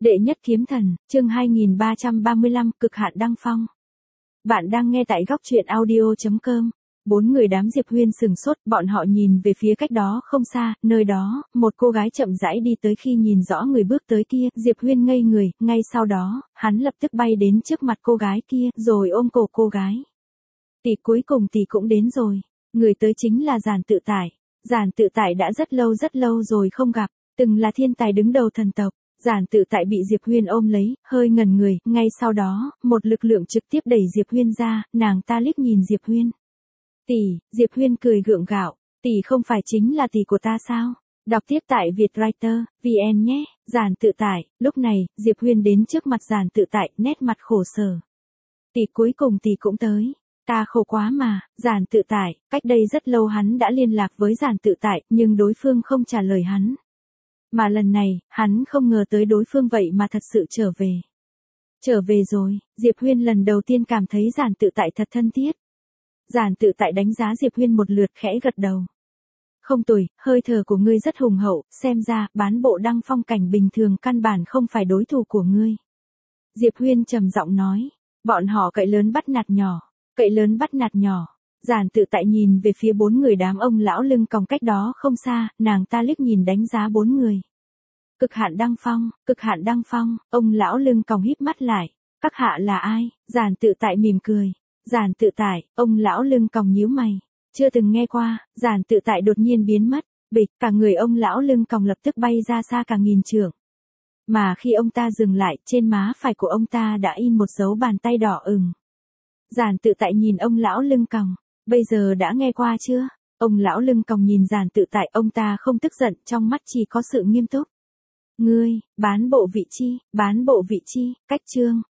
Đệ nhất kiếm thần, chương 2335, cực hạn đăng phong. Bạn đang nghe tại góc truyện audio.com. Bốn người đám Diệp Huyên sừng sốt, bọn họ nhìn về phía cách đó không xa, nơi đó, một cô gái chậm rãi đi tới. Khi nhìn rõ người bước tới kia, Diệp Huyên ngây người, ngay sau đó, hắn lập tức bay đến trước mặt cô gái kia, rồi ôm cổ cô gái. Tỷ, cuối cùng tỷ cũng đến rồi. Người tới chính là Giản Tự Tại. Giản Tự Tại đã rất lâu rồi không gặp, từng là thiên tài đứng đầu thần tộc. Giản Tự Tại bị Diệp Huyên ôm lấy, hơi ngẩn người, ngay sau đó, một lực lượng trực tiếp đẩy Diệp Huyên ra, nàng ta liếc nhìn Diệp Huyên. Tỷ, Diệp Huyên cười gượng gạo, tỷ không phải chính là tỷ của ta sao? Đọc tiếp tại Vietwriter, VN nhé. Giản Tự Tại, lúc này, Diệp Huyên đến trước mặt Giản Tự Tại, nét mặt khổ sở. Tỷ, cuối cùng tỷ cũng tới. Ta khổ quá mà. Giản Tự Tại, cách đây rất lâu hắn đã liên lạc với Giản Tự Tại, nhưng đối phương không trả lời hắn. Mà lần này, hắn không ngờ tới đối phương vậy mà thật sự trở về. Trở về rồi, Diệp Huyên lần đầu tiên cảm thấy Giản Tự Tại thật thân thiết. Giản Tự Tại đánh giá Diệp Huyên một lượt, khẽ gật đầu. Không tồi, hơi thở của ngươi rất hùng hậu, xem ra, bán bộ đăng phong cảnh bình thường căn bản không phải đối thủ của ngươi. Diệp Huyên trầm giọng nói, bọn họ cậy lớn bắt nạt nhỏ, cậy lớn bắt nạt nhỏ. Giản Tự Tại nhìn về phía bốn người đám ông lão lưng còng cách đó không xa, nàng ta liếc nhìn đánh giá bốn người. Cực hạn đăng phong, ông lão lưng còng híp mắt lại. Các hạ là ai? Giản Tự Tại mỉm cười. Giản Tự Tại, ông lão lưng còng nhíu mày. Chưa từng nghe qua. Giản Tự Tại đột nhiên biến mất. Bịch, cả người ông lão lưng còng lập tức bay ra xa cả nghìn trượng. Mà khi ông ta dừng lại, trên má phải của ông ta đã in một dấu bàn tay đỏ ửng. Giản Tự Tại nhìn ông lão lưng còng. Bây giờ đã nghe qua chưa? Ông lão lưng còng nhìn Giản Tự Tại, ông ta không tức giận, trong mắt chỉ có sự nghiêm túc. Ngươi, bán bộ vị chi, cách chương.